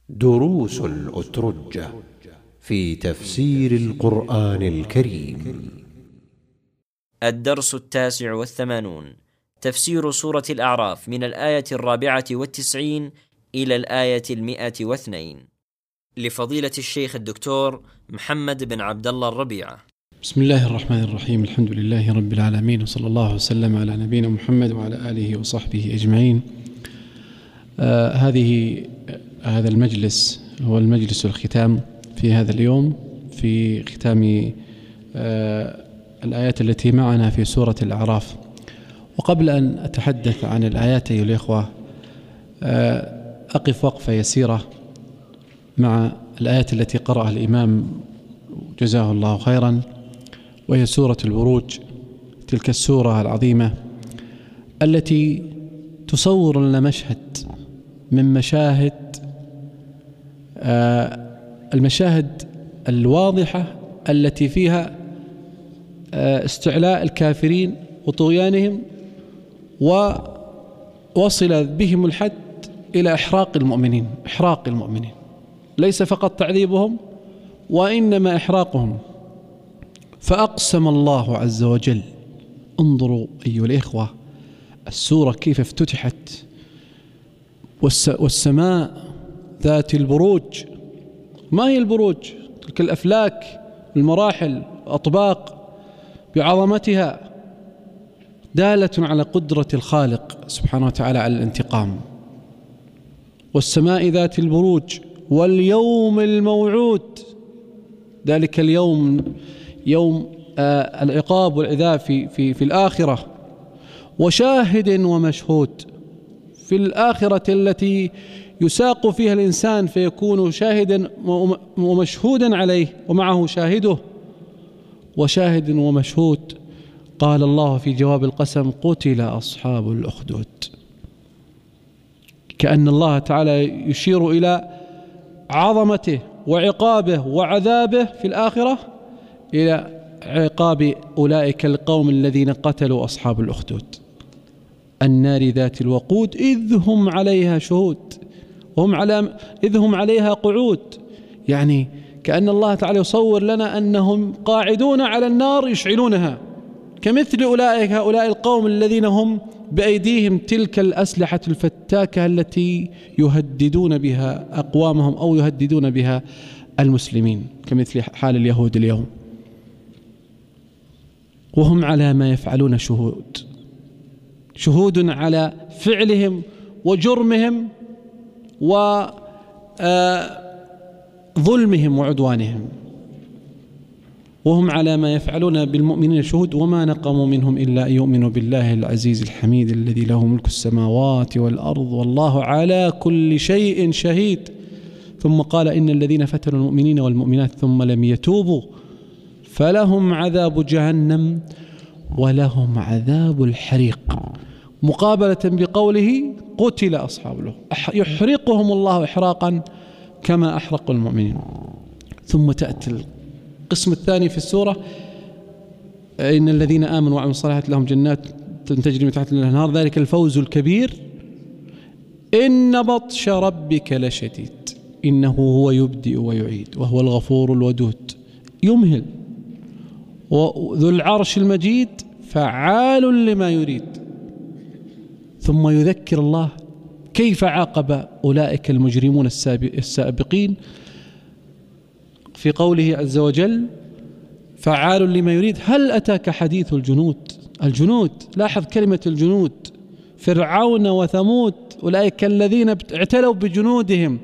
دروس الأترجة في تفسير القرآن الكريم. الدرس 89، تفسير سورة الأعراف من الآية 94 إلى الآية 102، لفضيلة الشيخ الدكتور محمد بن عبد الله الربيعة. بسم الله الرحمن الرحيم، الحمد لله رب العالمين، وصلى الله وسلم على نبينا محمد وعلى آله وصحبه أجمعين. هذا المجلس هو المجلس الختام في هذا اليوم، في ختام الآيات التي معنا في سورة الأعراف. وقبل أن أتحدث عن الآيات أيها الإخوة، أقف وقفة يسيرة مع الآيات التي قرأها الإمام جزاه الله خيرا، وهي سورة البروج، تلك السورة العظيمة التي تصور لنا مشهد من المشاهد الواضحة التي فيها استعلاء الكافرين وطغيانهم، ووصل بهم الحد إلى إحراق المؤمنين، ليس فقط تعذيبهم وإنما إحراقهم. فأقسم الله عز وجل، انظروا أيها الإخوة السورة كيف افتتحت، والسماء ذات البروج. ما هي البروج؟ تلك الأفلاك، المراحل، الأطباق بعظمتها، دالة على قدرة الخالق سبحانه وتعالى على الانتقام. والسماء ذات البروج واليوم الموعود، ذلك اليوم يوم العقاب والعذاب في الآخرة. وشاهد ومشهود، في الآخرة التي يساق فيها الإنسان فيكون شاهدا ومشهودا عليه ومعه شاهده. وشاهد ومشهود، قال الله في جواب القسم: قتل أصحاب الأخدود. كأن الله تعالى يشير إلى عظمته وعقابه وعذابه في الآخرة، إلى عقاب أولئك القوم الذين قتلوا أصحاب الأخدود، النار ذات الوقود، إذ هم عليها شهود إذ هم عليها قعود. يعني كأن الله تعالى يصور لنا أنهم قاعدون على النار يشعلونها، كمثل هؤلاء القوم الذين هم بأيديهم تلك الأسلحة الفتاكة التي يهددون بها أقوامهم أو يهددون بها المسلمين، كمثل حال اليهود اليوم. وهم على ما يفعلون شهود على فعلهم وجرمهم وظلمهم وعدوانهم. وهم على ما يفعلون بالمؤمنين شهود، وما نقموا منهم إلا أن يؤمنوا بالله العزيز الحميد الذي له ملك السماوات والأرض والله على كل شيء شهيد. ثم قال: إن الذين فتنوا المؤمنين والمؤمنات ثم لم يتوبوا فلهم عذاب جهنم ولهم عذاب الحريق، مقابلة بقوله: قتل أصحاب الأخدود، يحرقهم الله إحراقا كما أحرق المؤمنين. ثم تأتي القسم الثاني في السورة: إن الذين آمنوا وعملوا الصالحات لهم جنات تجري من تحتها الأنهار ذلك الفوز الكبير، إن بطش ربك لشديد إنه هو يبدئ ويعيد وهو الغفور الودود يمهل وذو العرش المجيد فعال لما يريد. ثم يذكر الله كيف عاقب أولئك المجرمون السابقين في قوله عز وجل: فعال لما يريد. هل أتاك حديث الجنود؟ لاحظ كلمة الجنود، فرعون وثمود، أولئك الذين اعتلوا بجنودهم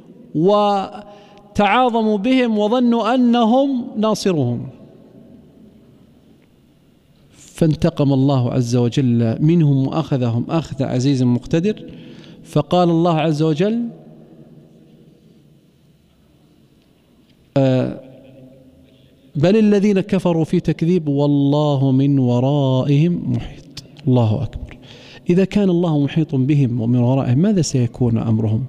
وتعاظموا بهم وظنوا أنهم ناصرهم، فانتقم الله عز وجل منهم وأخذهم أخذ عزيز مقتدر. فقال الله عز وجل: بل الذين كفروا في تكذيب والله من ورائهم محيط. الله أكبر. إذا كان الله محيط بهم ومن ورائهم، ماذا سيكون أمرهم؟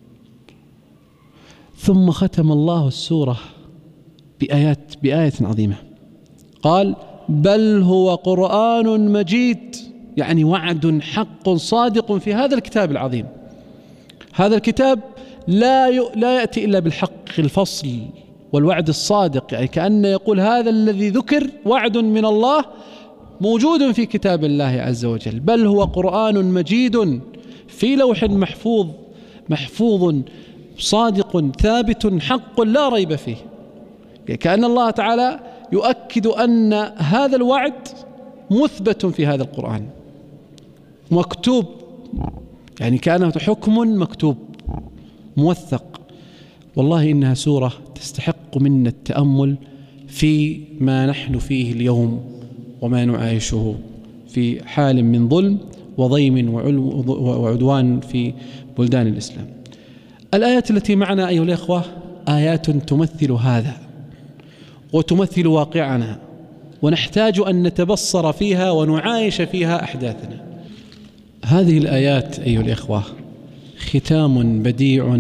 ثم ختم الله السورة بآية عظيمة، قال: بل هو قرآن مجيد، يعني وعد حق صادق في هذا الكتاب العظيم. هذا الكتاب لا يأتي إلا بالحق الفصل والوعد الصادق، يعني كأن يقول هذا الذي ذكر وعد من الله موجود في كتاب الله عز وجل، بل هو قرآن مجيد في لوح محفوظ صادق ثابت حق لا ريب فيه. كأن الله تعالى يؤكد أن هذا الوعد مثبت في هذا القرآن مكتوب، يعني كأنه حكم مكتوب موثق. والله إنها سورة تستحق منا التأمل في ما نحن فيه اليوم وما نعايشه في حال من ظلم وضيم وعدوان في بلدان الإسلام. الآيات التي معنا أيها الأخوة آيات تمثل هذا وتمثل واقعنا، ونحتاج أن نتبصر فيها ونعايش فيها أحداثنا. هذه الآيات أيها الأخوة ختام بديع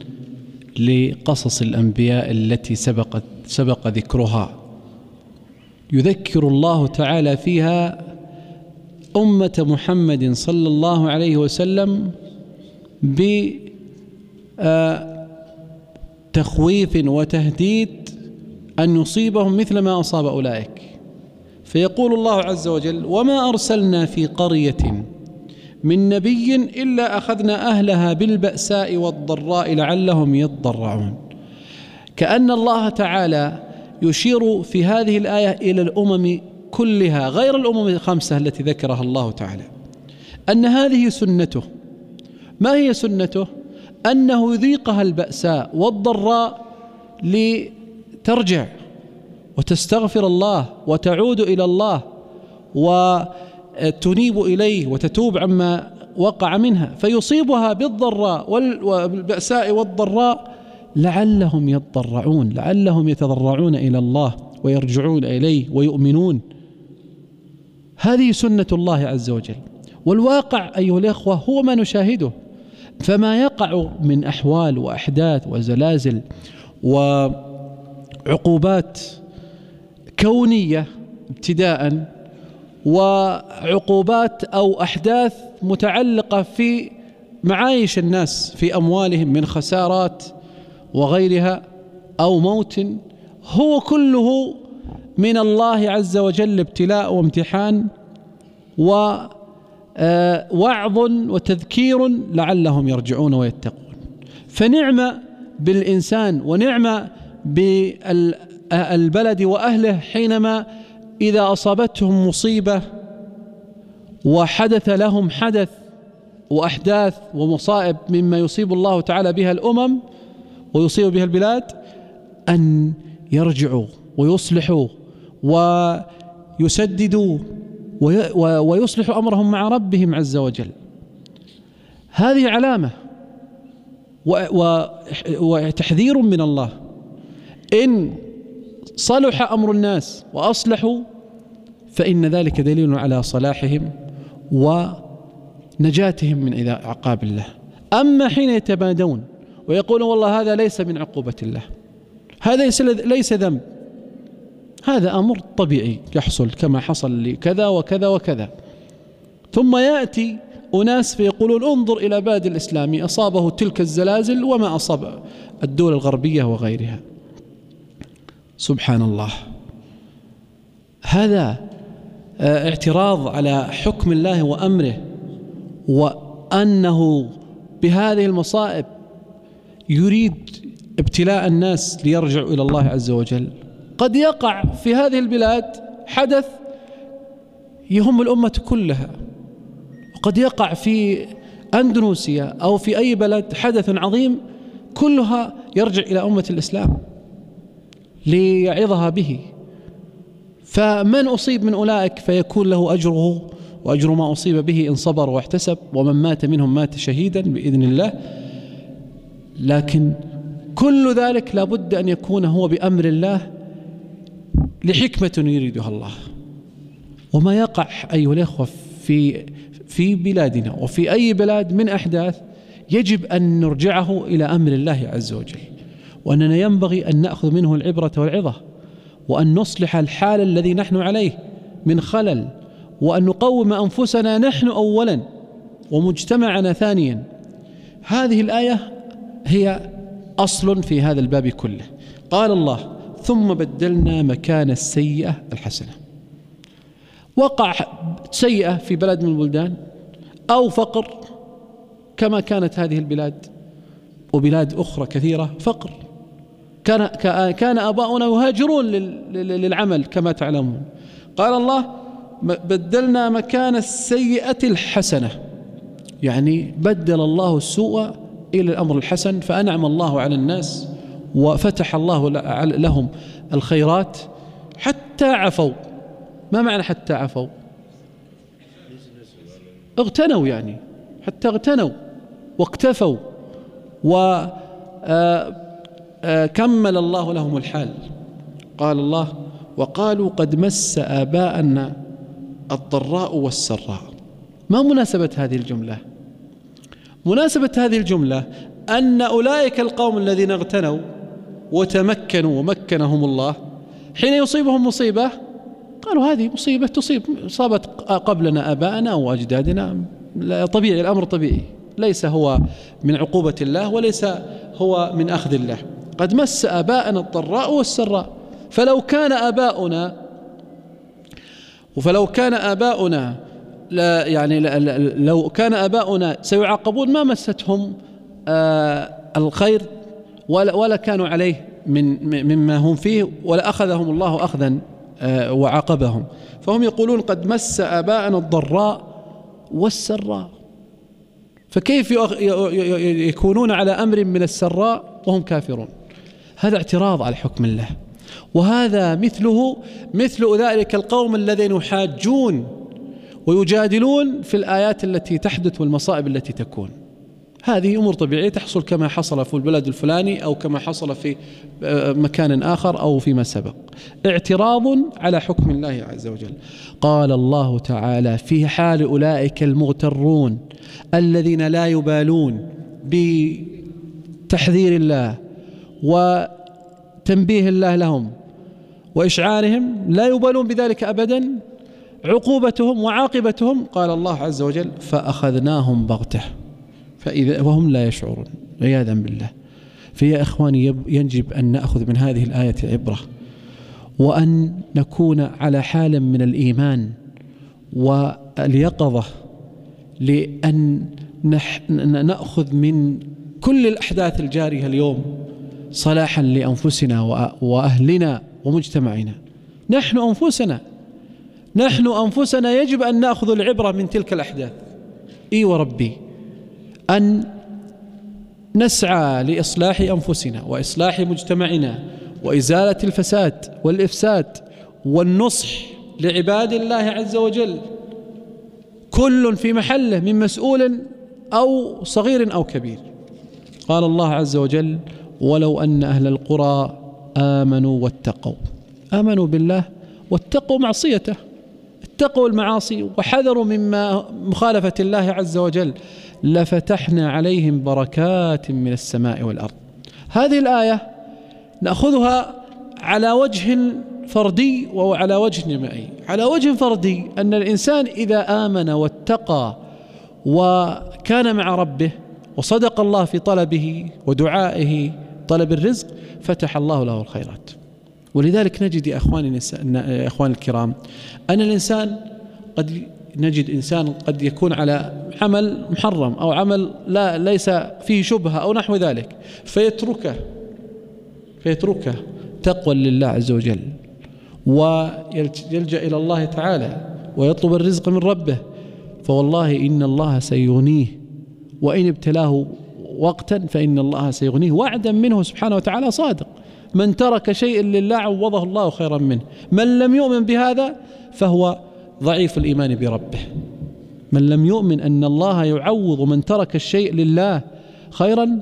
لقصص الأنبياء التي سبق ذكرها. يذكر الله تعالى فيها أمة محمد صلى الله عليه وسلم بتخويف وتهديد أن يصيبهم مثل ما أصاب أولئك. فيقول الله عز وجل: وما أرسلنا في قرية من نبي إلا أخذنا أهلها بالبأساء والضراء لعلهم يضرعون. كأن الله تعالى يشير في هذه الآية إلى الأمم كلها غير الأمم الخمسة التي ذكرها الله تعالى، أن هذه سنته. ما هي سنته؟ أنه يذيقها البأساء والضراء لترجع وتستغفر الله وتعود إلى الله وتنيب إليه وتتوب عما وقع منها، فيصيبها بالضراء والبأساء والضراء لعلهم يضرعون، لعلهم يتضرعون إلى الله ويرجعون إليه ويؤمنون. هذه سنة الله عز وجل، والواقع أيها الأخوة هو ما نشاهده. فما يقع من أحوال وأحداث وزلازل وعقوبات كونية ابتداء، وعقوبات أو أحداث متعلقة في معايش الناس في أموالهم من خسارات وغيرها أو موت، هو كله من الله عز وجل ابتلاء وامتحان ووعظ وتذكير لعلهم يرجعون ويتقون. فنعم بالإنسان ونعم بالبلد وأهله حينما إذا أصابتهم مصيبة وحدث لهم حدث وأحداث ومصائب مما يصيب الله تعالى بها الأمم ويصيب بها البلاد، أن يرجعوا ويصلحوا ويسددوا ويصلحوا أمرهم مع ربهم عز وجل. هذه علامة وتحذير من الله. إن صلح أمر الناس وأصلحوا فإن ذلك دليل على صلاحهم ونجاتهم من عقاب الله. أما حين يتبادون ويقولون والله هذا ليس من عقوبة الله، هذا ليس ذنب، هذا أمر طبيعي يحصل كما حصل لكذا وكذا وكذا، ثم يأتي أناس فيقولون انظر إلى بلد الإسلامي أصابه تلك الزلازل وما أصاب الدول الغربية وغيرها. سبحان الله، هذا اعتراض على حكم الله وأمره، وأنه بهذه المصائب يريد ابتلاء الناس ليرجعوا إلى الله عز وجل. قد يقع في هذه البلاد حدث يهم الأمة كلها، وقد يقع في أندونيسيا أو في أي بلد حدث عظيم كلها يرجع إلى أمة الإسلام ليعظها به. فمن أصيب من أولئك فيكون له أجره وأجر ما أصيب به إن صبر واحتسب، ومن مات منهم مات شهيدا بإذن الله. لكن كل ذلك لابد أن يكون هو بأمر الله لحكمة يريدها الله. وما يقع أيها الأخوة في بلادنا وفي أي بلاد من أحداث يجب أن نرجعه إلى أمر الله عز وجل، وأننا ينبغي أن نأخذ منه العبرة والعظة، وأن نصلح الحال الذي نحن عليه من خلل، وأن نقوم أنفسنا نحن أولا ومجتمعنا ثانيا. هذه الآية هي أصل في هذا الباب كله. قال الله: ثم بدلنا مكان السيئة الحسنة. وقع سيئة في بلد من البلدان أو فقر كما كانت هذه البلاد وبلاد أخرى كثيرة فقر، كان آباؤنا يهاجرون للعمل كما تعلمون. قال الله: بدلنا مكان السيئة الحسنة، يعني بدل الله السوء إلى الأمر الحسن، فأنعم الله على الناس وفتح الله لهم الخيرات حتى عفوا. ما معنى حتى عفوا؟ اغتنوا، يعني حتى اغتنوا واكتفوا وكمل الله لهم الحال. قال الله: وقالوا قد مس آباءنا الضراء والسراء. ما مناسبة هذه الجملة؟ مناسبة هذه الجملة أن أولئك القوم الذين اغتنوا وتمكنوا ومكنهم الله حين يصيبهم مصيبة قالوا هذه مصيبة صابت قبلنا آباءنا أو أجدادنا، طبيعي، الأمر طبيعي، ليس هو من عقوبة الله وليس هو من أخذ الله. قد مس آباءنا الضراء والسراء. فلو كان آباؤنا لا، يعني لو كان آباؤنا سيعاقبون ما مستهم الخير ولا كانوا عليه مما هم فيه، ولا أخذهم الله أخذا وعاقبهم. فهم يقولون قد مس آباءنا الضراء والسراء، فكيف يكونون على أمر من السراء وهم كافرون؟ هذا اعتراض على حكم الله. وهذا مثل أولئك القوم الذين يحاجون ويجادلون في الآيات التي تحدث والمصائب التي تكون. هذه أمور طبيعية تحصل كما حصل في البلد الفلاني أو كما حصل في مكان آخر أو فيما سبق. اعتراض على حكم الله عز وجل. قال الله تعالى في حال أولئك المغترون الذين لا يبالون بتحذير الله وتنبيه الله لهم وإشعارهم، لا يبالون بذلك أبدا، عقوبتهم وعاقبتهم قال الله عز وجل: فأخذناهم بغتة فإذا وهم لا يشعرون، عياذا بالله. فيا إخواني، يجب أن نأخذ من هذه الآية عبرة، وأن نكون على حال من الإيمان واليقظة، لأن نأخذ من كل الأحداث الجارية اليوم صلاحا لأنفسنا وأهلنا ومجتمعنا. نحن أنفسنا يجب أن نأخذ العبرة من تلك الأحداث. وربي أن نسعى لإصلاح أنفسنا وإصلاح مجتمعنا وإزالة الفساد والإفساد والنصح لعباد الله عز وجل، كل في محله من مسؤول أو صغير أو كبير. قال الله عز وجل: ولو أن أهل القرى آمنوا واتقوا، آمنوا بالله واتقوا معصيته، اتقوا المعاصي وحذروا مما مخالفة الله عز وجل، لفتحنا عليهم بركات من السماء والأرض. هذه الآية نأخذها على وجه فردي وعلى وجه جماعي. على وجه فردي أن الإنسان إذا آمن واتقى وكان مع ربه وصدق الله في طلبه ودعائه طلب الرزق، فتح الله له الخيرات. ولذلك نجد يا أخواني الكرام أن الإنسان نجد إنسان قد يكون على عمل محرم أو عمل ليس فيه شبهة أو نحو ذلك، فيتركه تقوى لله عز وجل، ويلجأ إلى الله تعالى ويطلب الرزق من ربه، فوالله إن الله سيغنيه، وإن ابتلاه وقتا فإن الله سيغنيه، وعدا منه سبحانه وتعالى صادق. من ترك شيئا لله عوضه الله خيرا منه. من لم يؤمن بهذا فهو ضعيف الإيمان بربه. من لم يؤمن أن الله يعوض من ترك الشيء لله خيرا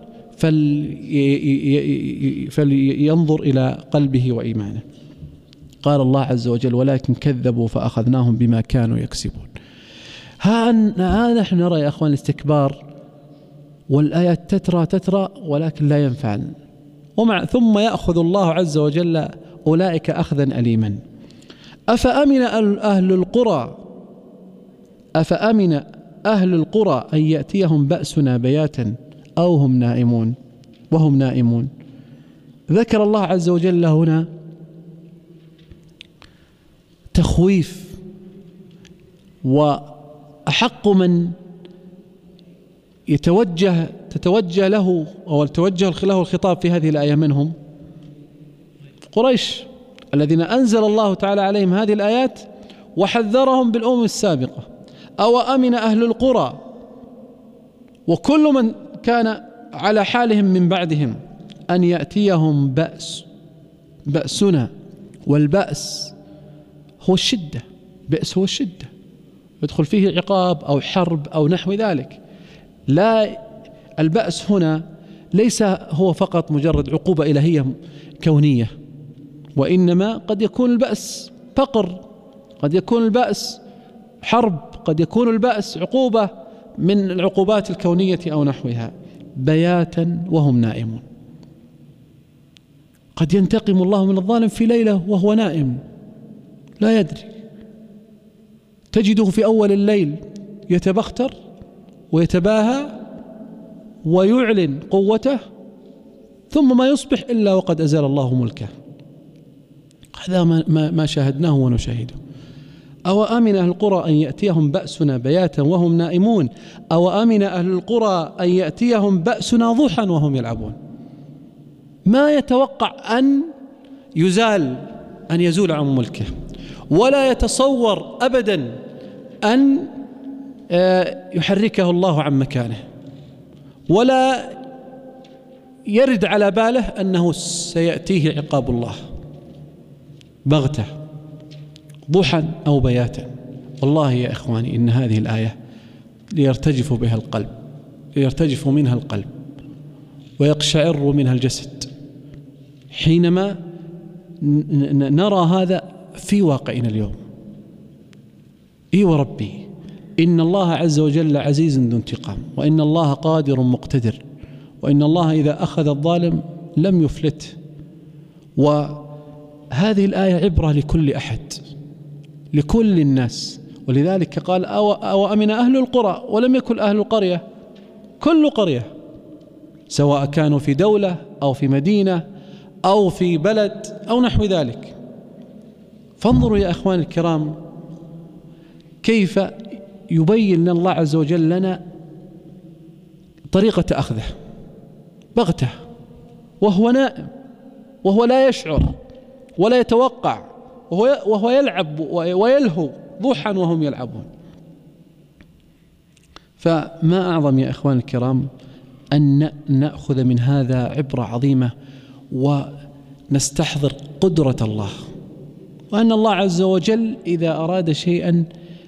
فلينظر إلى قلبه وإيمانه. قال الله عز وجل: ولكن كذبوا فأخذناهم بما كانوا يكسبون. ها نحن نرى يا أخوان الاستكبار، والآيات تترى ولكن لا ينفعل. ثم يأخذ الله عز وجل أولئك أخذا أليما. أفأمن أهل القرى أن يأتيهم بأسنا بياتا أو هم نائمون. وهم نائمون. ذكر الله عز وجل هنا تخويف، وأحق من تتوجه له أو توجه له الخطاب في هذه الآية منهم قريش، الذين أنزل الله تعالى عليهم هذه الآيات وحذرهم بالأمم السابقة. أو أمن أهل القرى وكل من كان على حالهم من بعدهم أن يأتيهم بأسنا، والبأس هو الشدة، بأس هو الشدة يدخل فيه عقاب أو حرب أو نحو ذلك. لا، البأس هنا ليس هو فقط مجرد عقوبة إلهية كونية، وإنما قد يكون البأس فقر، قد يكون البأس حرب، قد يكون البأس عقوبة من العقوبات الكونية أو نحوها، بياتا وهم نائمون. قد ينتقم الله من الظالم في ليلة وهو نائم لا يدري، تجده في أول الليل يتبختر ويتباهى ويعلن قوته، ثم ما يصبح إلا وقد أزال الله ملكه. هذا ما شاهدناه ونشاهده. أو أمن أهل القرى أن يأتيهم بأسنا بياتا وهم نائمون، أو أمن أهل القرى أن يأتيهم بأسنا ضحى وهم يلعبون. ما يتوقع أن يزول عن ملكه، ولا يتصور أبدا أن يحركه الله عن مكانه، ولا يرد على باله أنه سيأتيه عقاب الله بغتة ضحى أو بياتا. والله يا إخواني إن هذه الآية ليرتجف منها القلب ويقشعر منها الجسد حينما نرى هذا في واقعنا اليوم. وربي إن الله عز وجل عزيز ذو انتقام، وإن الله قادر مقتدر، وإن الله إذا أخذ الظالم لم يفلته. وهذه الآية عبرة لكل أحد، لكل الناس. ولذلك قال أو أمن أهل القرى، ولم يكن أهل القرية، كل قرية، سواء كانوا في دولة أو في مدينة أو في بلد أو نحو ذلك. فانظروا يا أخوان الكرام كيف يبين الله عز وجل لنا طريقة أخذه بغتة وهو نائم، وهو لا يشعر ولا يتوقع، وهو يلعب ويلهو ضحى وهم يلعبون. فما أعظم يا إخوان الكرام أن نأخذ من هذا عبرة عظيمة، ونستحضر قدرة الله، وأن الله عز وجل إذا أراد شيئا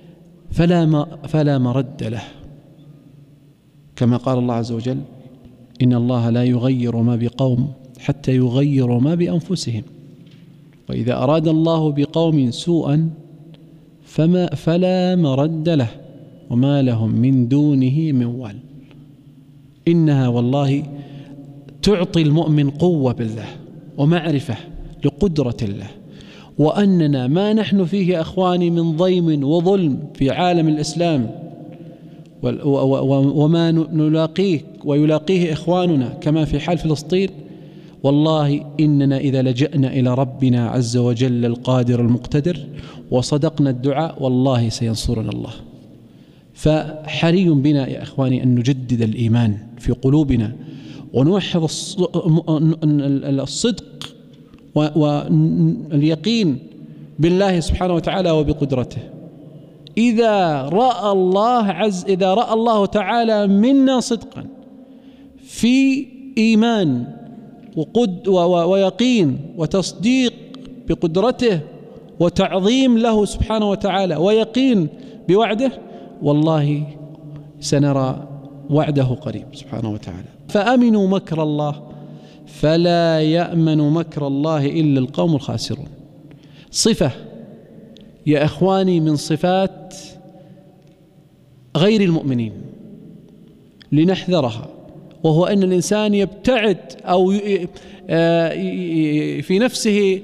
فلا مرد له، كما قال الله عز وجل إن الله لا يغير ما بقوم حتى يغيروا ما بأنفسهم، وإذا أراد الله بقوم سوءا فلا مرد له وما لهم من دونه من وال. إنها والله تعطي المؤمن قوة بالله ومعرفة لقدرة الله، وأننا ما نحن فيه يا أخواني من ضيم وظلم في عالم الإسلام وما نلاقيه ويلاقيه إخواننا كما في حال فلسطين، والله إننا إذا لجأنا إلى ربنا عز وجل القادر المقتدر وصدقنا الدعاء والله سينصرنا الله. فحري بنا يا إخواني أن نجدد الإيمان في قلوبنا ونوحد الصدق واليقين بالله سبحانه وتعالى وبقدرته. إذا رأى الله تعالى منا صدقا في إيمان ويقين وتصديق بقدرته وتعظيم له سبحانه وتعالى ويقين بوعده، والله سنرى وعده قريب سبحانه وتعالى. فأمنوا مكر الله فلا يأمن مكر الله إلا القوم الخاسرون. صفة يا إخواني من صفات غير المؤمنين لنحذرها، وهو أن الإنسان يبتعد أو في نفسه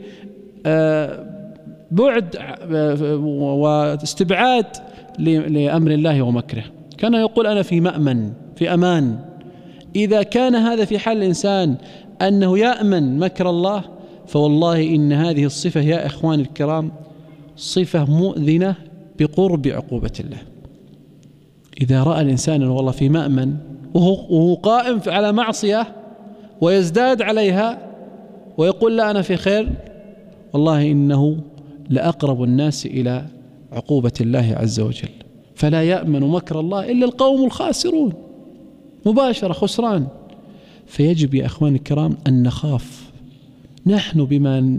بعد واستبعاد لأمر الله ومكره. كان يقول أنا في مأمن، في أمان. إذا كان هذا في حال الإنسان أنه يأمن مكر الله، فوالله إن هذه الصفة يا إخواني الكرام صفة مؤذنة بقرب عقوبة الله. إذا رأى الإنسان والله في مأمن وهو قائم على معصية ويزداد عليها ويقول لا أنا في خير، والله إنه لأقرب الناس إلى عقوبة الله عز وجل. فلا يأمن مكر الله إلا القوم الخاسرون، مباشرة خسران. فيجب يا أخواني الكرام أن نخاف نحن بما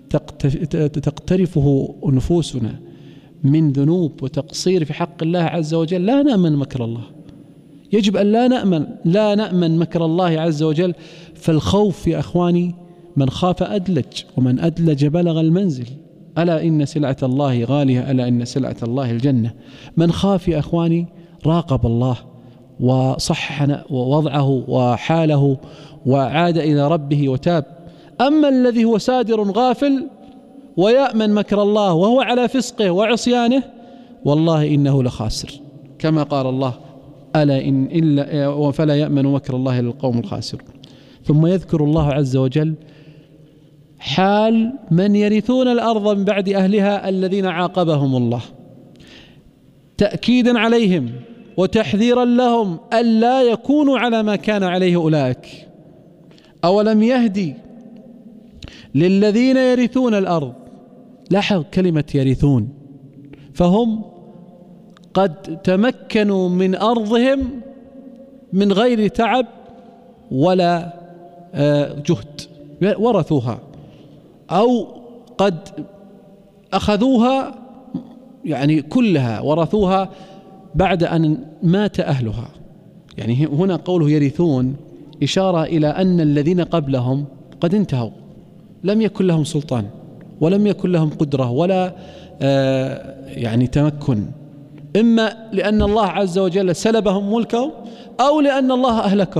تقترفه نفوسنا من ذنوب وتقصير في حق الله عز وجل، لا نأمن مكر الله. يجب أن لا نأمن مكر الله عز وجل. فالخوف يا أخواني من خاف أدلج، ومن أدلج بلغ المنزل. ألا إن سلعة الله غالية، ألا إن سلعة الله الجنة. من خاف يا أخواني راقب الله وصحح وضعه وحاله وعاد إلى ربه وتاب. أما الذي هو سادر غافل ويأمن مكر الله وهو على فسقه وعصيانه، والله إنه لخاسر، كما قال الله ألا إن إلا وفلا يأمن مكر الله إلا القوم الخاسرون. ثم يذكر الله عز وجل حال من يرثون الأرض من بعد أهلها الذين عاقبهم الله، تأكيدا عليهم وتحذيرا لهم ألا يكونوا على ما كان عليه أولئك. أولم يهدي للذين يرثون الأرض، لاحظ كلمة يرثون، فهم قد تمكنوا من أرضهم من غير تعب ولا جهد، ورثوها أو قد أخذوها يعني كلها ورثوها بعد أن مات أهلها. يعني هنا قوله يرثون إشارة إلى أن الذين قبلهم قد انتهوا، لم يكن لهم سلطان ولم يكن لهم قدرة ولا يعني تمكن، إما لأن الله عز وجل سلبهم ملكهم أو لأن الله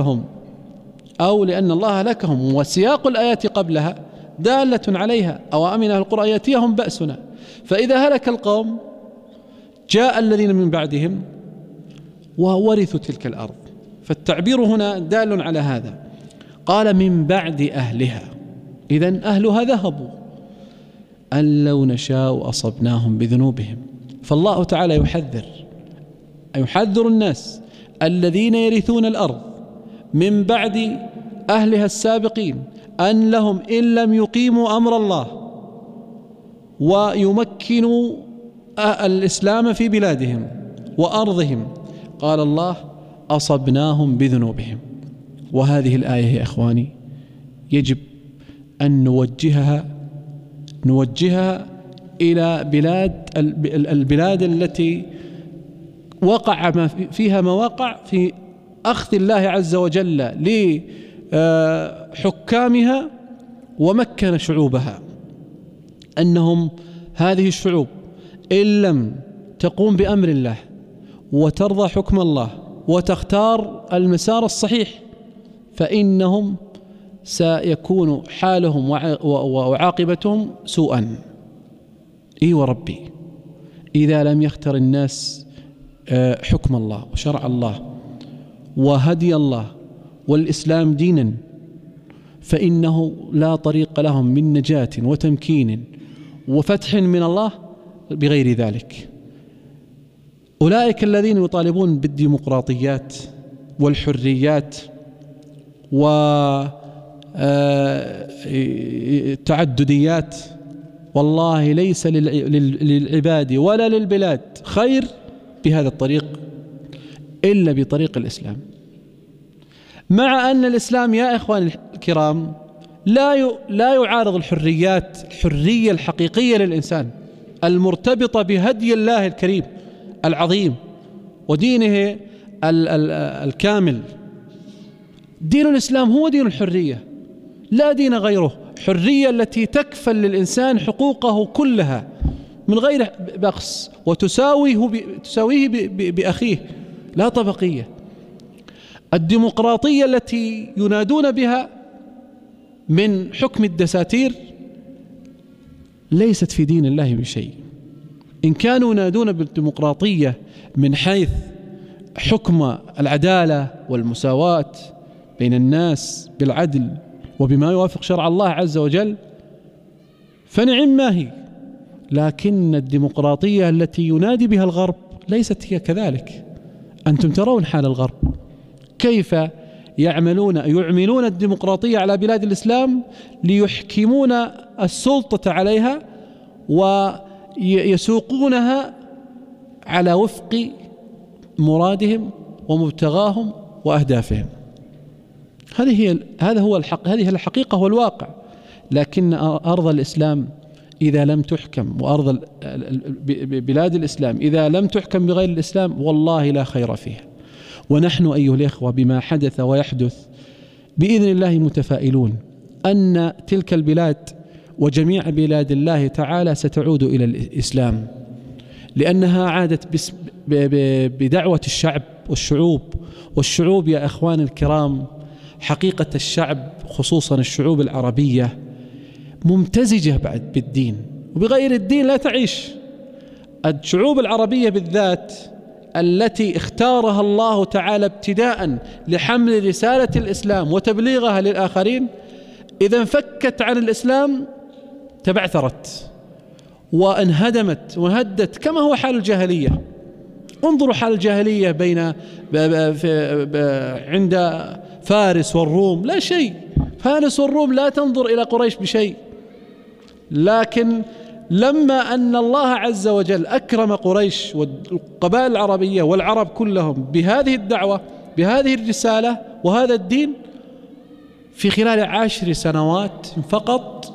أهلكهم وسياق الآيات قبلها دالة عليها. أو أمن أهل القرى يأتيهم بأسنا. فإذا هلك القوم جاء الذين من بعدهم وورثوا تلك الأرض، فالتعبير هنا دال على هذا. قال من بعد أهلها، إذن أهلها ذهبوا. أن لو نشاء أصبناهم بذنوبهم. فالله تعالى يحذر الناس الذين يرثون الأرض من بعد أهلها السابقين أن لهم إن لم يقيموا أمر الله ويمكنوا الإسلام في بلادهم وأرضهم، قال الله أصبناهم بذنوبهم. وهذه الآية يا إخواني يجب أن نوجهها إلى البلاد التي وقع فيها مواقع في أخذ الله عز وجل لحكامها ومكن شعوبها، أنهم هذه الشعوب إن لم تقوم بأمر الله وترضى حكم الله وتختار المسار الصحيح فإنهم سيكون حالهم وعاقبتهم سوءا. إي وربي إذا لم يختر الناس حكم الله وشرع الله وهدي الله والإسلام دينا فإنه لا طريق لهم من نجاة وتمكين وفتح من الله بغير ذلك. أولئك الذين يطالبون بالديمقراطيات والحريات والتعدديات، والله ليس للعباد ولا للبلاد خير بهذا الطريق إلا بطريق الإسلام. مع أن الإسلام يا إخواني الكرام لا يعارض الحرية الحقيقية للإنسان المرتبطة بهدي الله الكريم العظيم ودينه الكامل. دين الإسلام هو دين الحرية، لا دين غيره. حرية التي تكفل للإنسان حقوقه كلها من غير بخس وتساويه بأخيه، لا طبقية. الديمقراطية التي ينادون بها من حكم الدساتير ليست في دين الله بشيء. إن كانوا ينادون بالديمقراطية من حيث حكم العدالة والمساواة بين الناس بالعدل وبما يوافق شرع الله عز وجل فنعم ما هي. لكن الديمقراطية التي ينادي بها الغرب ليست هي كذلك. أنتم ترون حال الغرب كيف يعملون الديمقراطية على بلاد الإسلام ليحكمون السلطة عليها ويسوقونها على وفق مرادهم ومبتغاهم وأهدافهم. هذه الحقيقة والواقع. لكن أرض الإسلام إذا لم تحكم، وأرض بلاد الإسلام إذا لم تحكم بغير الإسلام والله لا خير فيها. ونحن أيها الإخوة بما حدث ويحدث بإذن الله متفائلون أن تلك البلاد وجميع بلاد الله تعالى ستعود إلى الإسلام، لأنها عادت بدعوة الشعب والشعوب يا أخوان الكرام. حقيقة الشعب خصوصا الشعوب العربية ممتزجة بعد بالدين، وبغير الدين لا تعيش. الشعوب العربية بالذات التي اختارها الله تعالى ابتداء لحمل رسالة الإسلام وتبليغها للآخرين، إذا انفكت عن الإسلام تبعثرت وانهدمت وهدت كما هو حال الجاهلية. انظروا حال الجاهلية عند فارس والروم، لا شيء. فارس والروم لا تنظر إلى قريش بشيء، لكن لما أن الله عز وجل أكرم قريش والقبائل العربية والعرب كلهم بهذه الدعوة بهذه الرسالة وهذا الدين في خلال 10 سنوات فقط،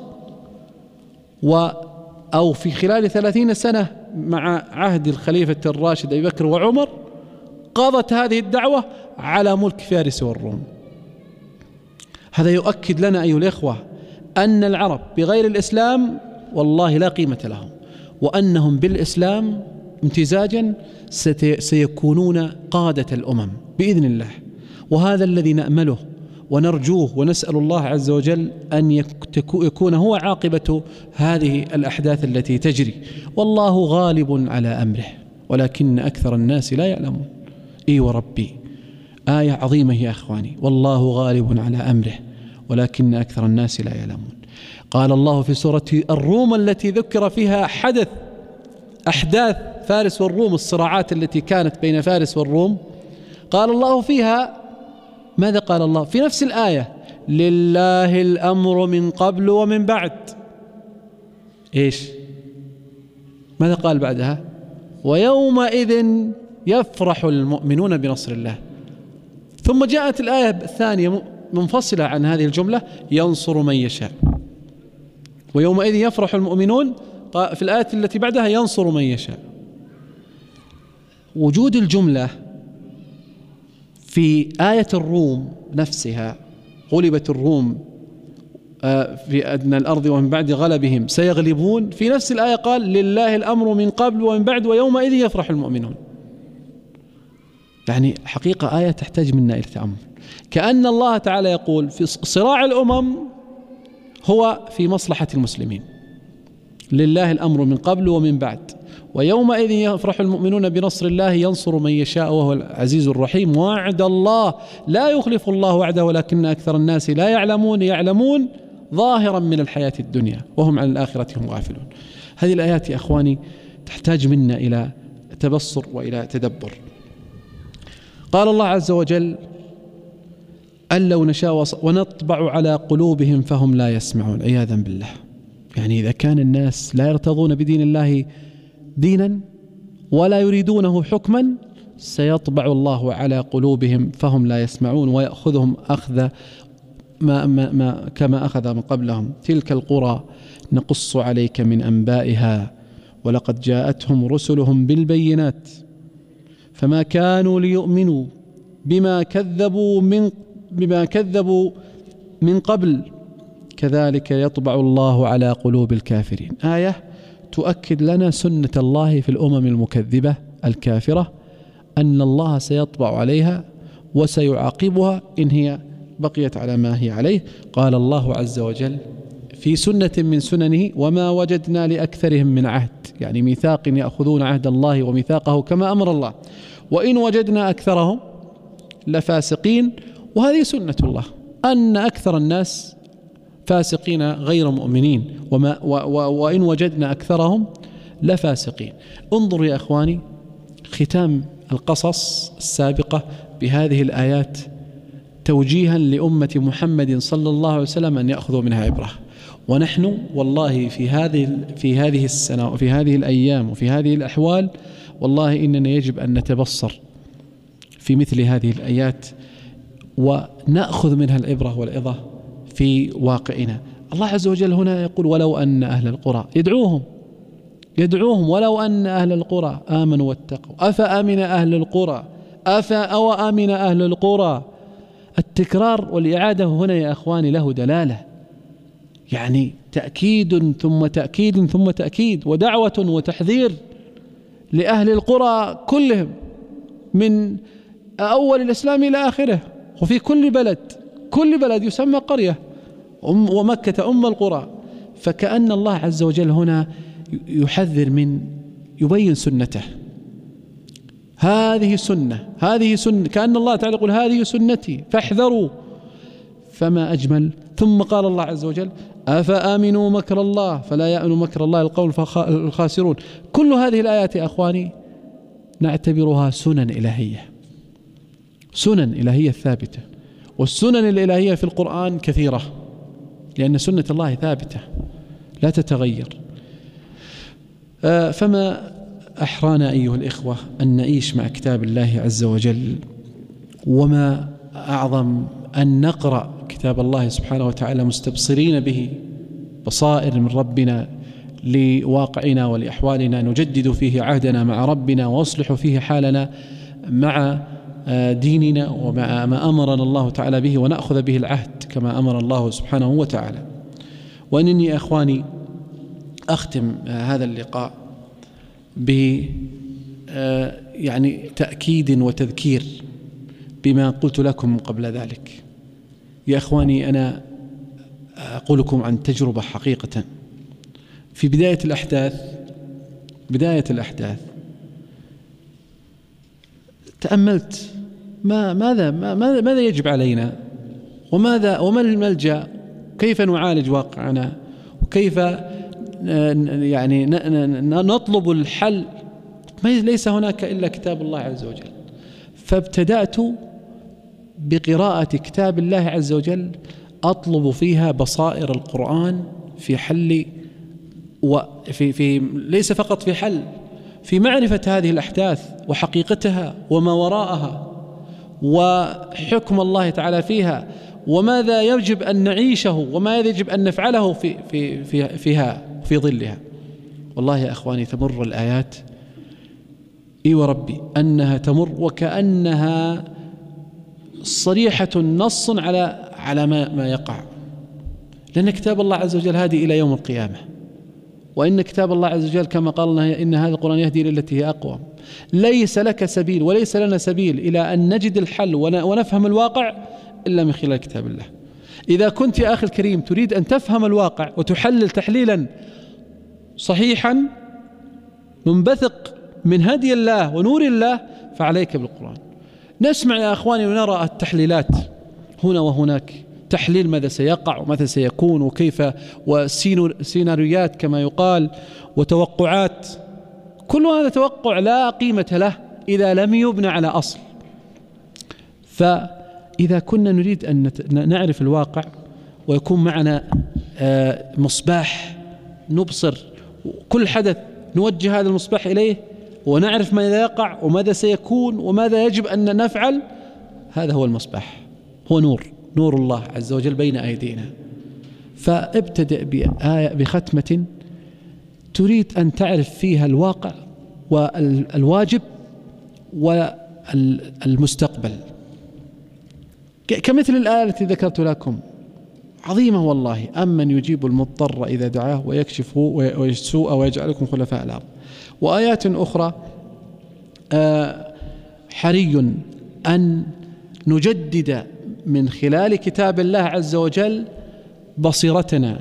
أو في خلال 30 سنة مع عهد الخليفة الراشد أبي بكر وعمر، قضت هذه الدعوة على ملك فارس والروم. هذا يؤكد لنا أيها الإخوة أن العرب بغير الإسلام والله لا قيمة لهم، وأنهم بالإسلام امتزاجا سيكونون قادة الأمم بإذن الله. وهذا الذي نأمله ونرجوه ونسأل الله عز وجل أن يكون هو عاقبة هذه الأحداث التي تجري. والله غالب على أمره ولكن أكثر الناس لا يعلمون. إي وربي، آية عظيمة يا أخواني. والله غالب على أمره ولكن أكثر الناس لا يعلمون. قال الله في سورة الروم التي ذكر فيها أحداث فارس والروم، الصراعات التي كانت بين فارس والروم، قال الله فيها ماذا؟ قال الله في نفس الآية: لله الأمر من قبل ومن بعد. إيش؟ ماذا قال بعدها؟ ويومئذ يفرح المؤمنون بنصر الله. ثم جاءت الآية الثانية منفصلة عن هذه الجملة: ينصر من يشاء. ويومئذ يفرح المؤمنون، في الآية التي بعدها ينصر من يشاء. وجود الجملة في آية الروم نفسها، غلبت الروم في أدنى الأرض ومن بعد غلبهم سيغلبون، في نفس الآية قال: لله الأمر من قبل ومن بعد ويومئذ يفرح المؤمنون. يعني حقيقة آية تحتاج منا إلى تأمل. كأن الله تعالى يقول في صراع الأمم هو في مصلحة المسلمين، لله الأمر من قبل ومن بعد ويومئذ يفرح المؤمنون بنصر الله ينصر من يشاء وهو العزيز الرحيم. وعد الله لا يخلف الله وعده ولكن أكثر الناس لا يعلمون ظاهرا من الحياة الدنيا وهم عن الآخرة هم غافلون. هذه الآيات يا أخواني تحتاج منا إلى تبصر وإلى تدبر. قال الله عز وجل: أن لو نشاء ونطبع على قلوبهم فهم لا يسمعون. عياذا بالله. يعني إذا كان الناس لا يرتضون بدين الله دينا ولا يريدونه حكما، سيطبع الله على قلوبهم فهم لا يسمعون ويأخذهم أخذ كما أخذ من قبلهم. تلك القرى نقص عليك من أنبائها ولقد جاءتهم رسلهم بالبينات فما كانوا ليؤمنوا بما كذبوا من قبل كذلك يطبع الله على قلوب الكافرين. آية تؤكد لنا سنة الله في الأمم المكذبة الكافرة، أن الله سيطبع عليها وسيعاقبها إن هي بقيت على ما هي عليه. قال الله عز وجل في سنة من سننه: وما وجدنا لأكثرهم من عهد، يعني ميثاق يأخذون عهد الله وميثاقه كما أمر الله، وإن وجدنا أكثرهم لفاسقين وهذه سنة الله أن أكثر الناس فاسقين غير مؤمنين، وإن وجدنا أكثرهم لفاسقين. انظروا يا أخواني ختام القصص السابقة بهذه الآيات توجيها لأمة محمد صلى الله عليه وسلم أن يأخذوا منها عبرة. ونحن والله في هذه السنة وفي هذه الأيام وفي هذه الأحوال والله إننا يجب أن نتبصر في مثل هذه الآيات ونأخذ منها العبرة والعظة في واقعنا. الله عز وجل هنا يقول ولو أن أهل القرى يدعوهم ولو أن أهل القرى آمنوا واتقوا أفأمن أهل القرى أو آمن أهل القرى. التكرار والإعادة هنا يا أخواني له دلالة، يعني تأكيد ثم تأكيد ثم تأكيد، ودعوة وتحذير لأهل القرى كلهم من أول الإسلام إلى آخره. وفي كل بلد يسمى قرية، ومكة أم القرى. فكأن الله عز وجل هنا يحذر يبين سنته. هذه سنة كأن الله تعالى يقول هذه سنتي فاحذروا. فما أجمل. ثم قال الله عز وجل أفآمنوا مكر الله فلا يأمن مكر الله القوم الخاسرون. كل هذه الآيات يا أخواني نعتبرها سنن إلهية ثابتة، والسنن الإلهية في القرآن كثيرة، لأن سنة الله ثابتة لا تتغير. فما أحرانا أيها الإخوة أن نعيش مع كتاب الله عز وجل، وما أعظم أن نقرأ كتاب الله سبحانه وتعالى مستبصرين به بصائر من ربنا لواقعنا ولأحوالنا، نجدد فيه عهدنا مع ربنا وأصلح فيه حالنا مع ديننا ومع ما أمرنا الله تعالى به، ونأخذ به العهد كما أمر الله سبحانه وتعالى. وأنني أخواني أختم هذا اللقاء يعني تأكيد وتذكير بما قلت لكم قبل ذلك. يا أخواني أنا أقول لكم عن تجربة حقيقة. في بداية الأحداث تأملت ماذا يجب علينا، وما الملجأ، كيف نعالج واقعنا، وكيف يعني نطلب الحل. ليس هناك إلا كتاب الله عز وجل. فابتدأت بقراءة كتاب الله عز وجل أطلب فيها بصائر القرآن في حل، وفي ليس فقط في حل، في معرفة هذه الأحداث وحقيقتها وما وراءها وحكم الله تعالى فيها، وماذا يجب أن نعيشه وما يجب أن نفعله في ظلها. والله يا أخواني تمر الآيات وربي أنها تمر وكأنها صريحة نص على ما يقع، لأن كتاب الله عز وجل هادي إلى يوم القيامة. وإن كتاب الله عز وجل كما قال لنا إن هذا القرآن يهدي للتي هي أقوم. ليس لك سبيل وليس لنا سبيل إلى أن نجد الحل ونفهم الواقع إلا من خلال كتاب الله. إذا كنت يا أخي الكريم تريد أن تفهم الواقع وتحلل تحليلا صحيحا منبثق من هدي الله ونور الله فعليك بالقرآن. نسمع يا أخواني ونرى التحليلات هنا وهناك، تحليل ماذا سيقع وماذا سيكون وكيف، وسيناريوهات كما يقال وتوقعات. كل هذا توقع لا قيمة له إذا لم يبنى على أصل. فإذا كنا نريد أن نعرف الواقع ويكون معنا مصباح نبصر كل حدث نوجه هذا المصباح إليه ونعرف ماذا يقع وماذا سيكون وماذا يجب أن نفعل، هذا هو المصباح، هو نور الله عز وجل بين أيدينا. فابتدأ بختمة تريد أن تعرف فيها الواقع والواجب والمستقبل، كمثل الآية التي ذكرت لكم عظيمة والله. أمن يجيب المضطر إذا دعاه ويكشف السوء ويجعلكم خلفاء الأرض. وآيات أخرى حري أن نجدد من خلال كتاب الله عز وجل بصيرتنا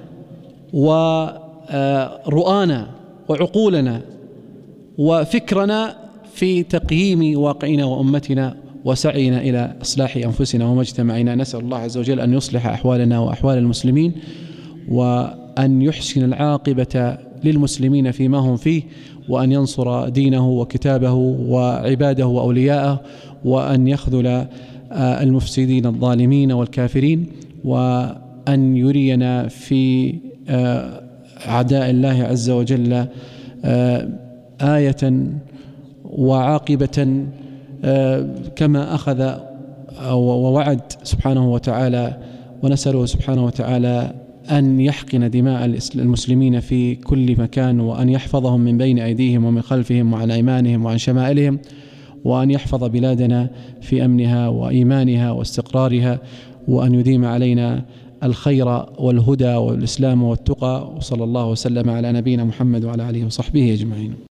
ورؤانا وعقولنا وفكرنا في تقييم واقعنا وأمتنا وسعينا إلى إصلاح أنفسنا ومجتمعنا. نسأل الله عز وجل أن يصلح أحوالنا وأحوال المسلمين، وأن يحسن العاقبة للمسلمين فيما هم فيه، وأن ينصر دينه وكتابه وعباده وأولياءه، وأن يخذل المفسدين الظالمين والكافرين، وأن يرينا في أعداء الله عز وجل آية وعاقبة كما أخذ ووعد سبحانه وتعالى. ونسأله سبحانه وتعالى أن يحقن دماء المسلمين في كل مكان، وأن يحفظهم من بين أيديهم ومن خلفهم وعن أيمانهم وعن شمائلهم، وأن يحفظ بلادنا في أمنها وإيمانها واستقرارها، وأن يديم علينا الخير والهدى والإسلام والتقى. وصلى الله وسلم على نبينا محمد وعلى آله وصحبه أجمعين.